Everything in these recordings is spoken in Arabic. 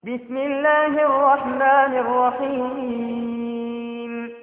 بسم الله الرحمن الرحيم.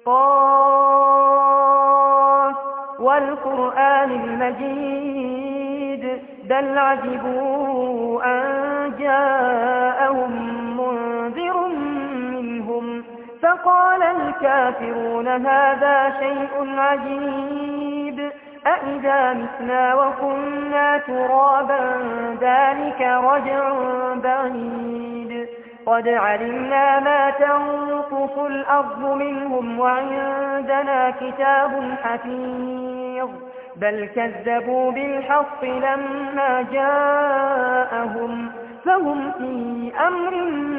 قاف والقرآن المجيد بل عجبوا أن جاءهم منذر منهم فقال الكافرون هذا شيء عجيب أإذا متنا وكنا ترابا ذلك رجع بعيد قد علمنا ما تنقص الأرض منهم وعندنا كتاب حفيظ بل كذبوا بالحق لما جاءهم فهم في أمر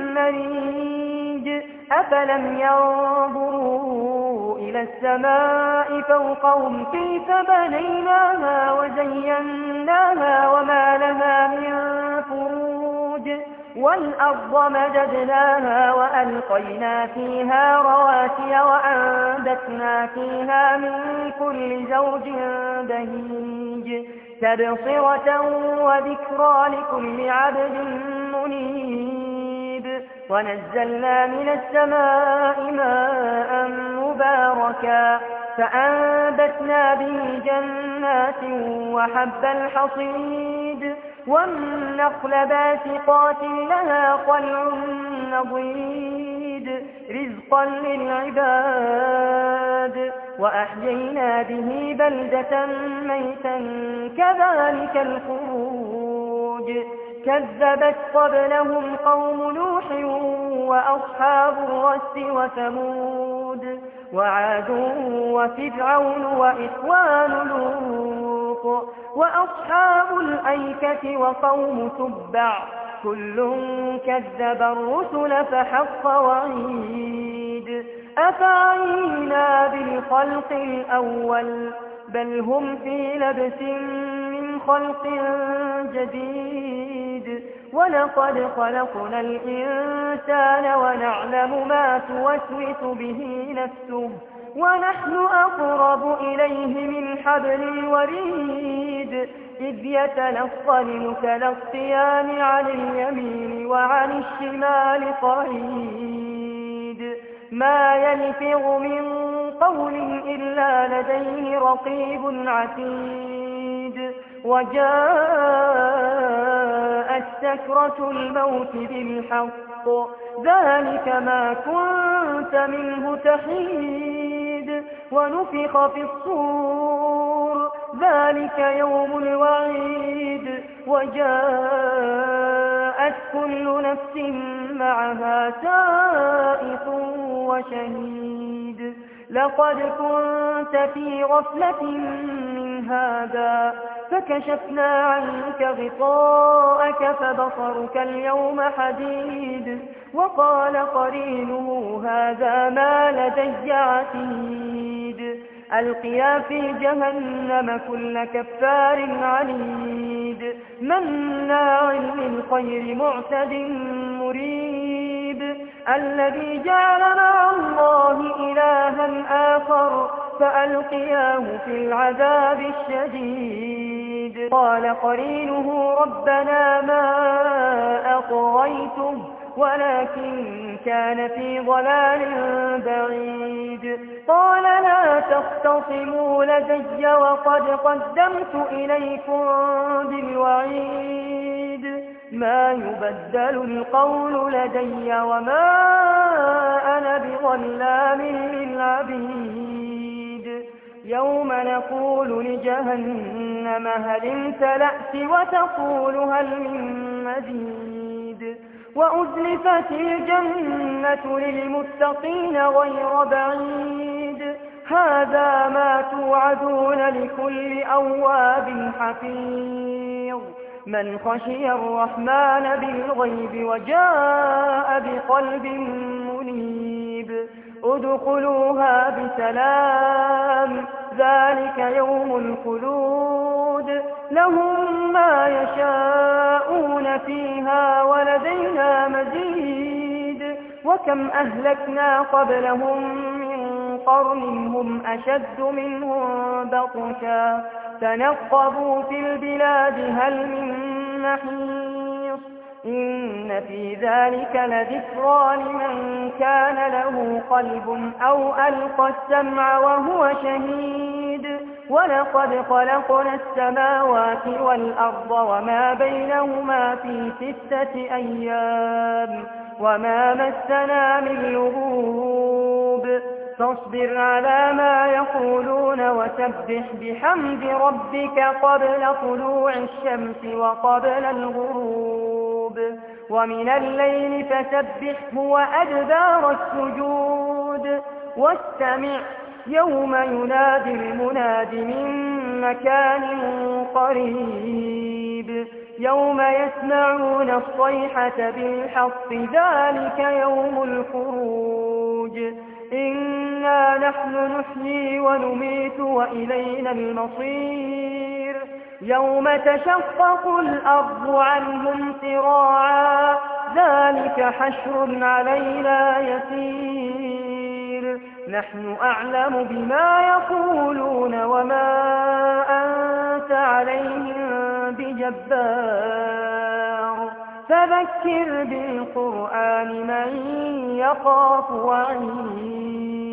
مريج أفلم ينظروا إلى السماء فوقهم كيف بنيناها وزيناها وما لها من فروج والأرض مددناها وألقينا فيها رواسي وأنبتنا فيها من كل زوج بهيج تبصرة وذكرى لكل عبد منيب ونزلنا من السماء ماء مباركا فأنبتنا به جنات وحب الحصيد والنخل باسقات لها طلع نضيد رزقا للعباد وأحيينا به بلدة ميتا كذلك الخروج كذبت قبلهم قوم نوح وأصحاب الرس وثمود وعاد وفرعون وإخوان لوط وأصحاب الأيكة وقوم تبع كل كذب الرسل فحق وعيد أفعينا بالخلق الأول بل هم في لبس من خلق جديد ولقد خلقنا الإنسان ونعلم ما توسوس به نفسه ونحن أقرب إليه من حبل الوريد إذ يتلقى المتلقيان عن اليمين وعن الشمال قعيد ما يلفظ من قول إلا لديه رقيب عتيد وجاءت سكرة الموت بالحق ذلك ما كنت منه تحيد ونفخ في الصور ذلك يوم الوعيد وجاءت كل نفس معها سائق وشهيد لقد كنت في غفلة من هذا فكشفنا عنك غطاءك فبصرك اليوم حديد وقال قرينه هذا ما لدي عتيد ألقيا في جهنم كل كفار عنيد مناع للخير معتد مريب الذي جعل مع الله إلها آخر فألقياه في العذاب الشديد قال قرينه ربنا ما أطغيته ولكن كان في ضلال بعيد قال لا تختصموا لدي وقد قدمت إليكم بالوعيد ما يبدل القول لدي وما أنا بظلام للعبيد يوم نقول لجهنم هل امتلأت وتقول هل من مزيد وأزلفت الجنة للمتقين غير بعيد هذا ما توعدون لكل أواب حفيظ من خشي الرحمن بالغيب وجاء بقلب منيب ادخلوها بسلام ذلك يوم الخلود لهم ما يشاءون فيها ولدينا مزيد وكم أهلكنا قبلهم من قرن هم أشد منهم بطشا تنقبوا في البلاد هل من محيص إن في ذلك لذكرى لمن كان له قلب أو ألقى السمع وهو شهيد ولقد خلقنا السماوات والأرض وما بينهما في 6 أيام وما مسنا من لغوب فاصبر على ما يقولون وسبح بحمد ربك قبل طلوع الشمس وقبل الغروب ومن الليل فسبحه وأدبار السجود واستمع يوم ينادي المناد من مكان قريب يوم يسمعون الصيحة بالحق ذلك يوم الخروج إنا نحن نحيي ونميت وإلينا المصير يوم تشقق الأرض عنهم سراعا ذلك حشر علينا يسير نحن أعلم بما يقولون وما أنت عليهم بجبار فذكر بالقرآن من يخاف وعيد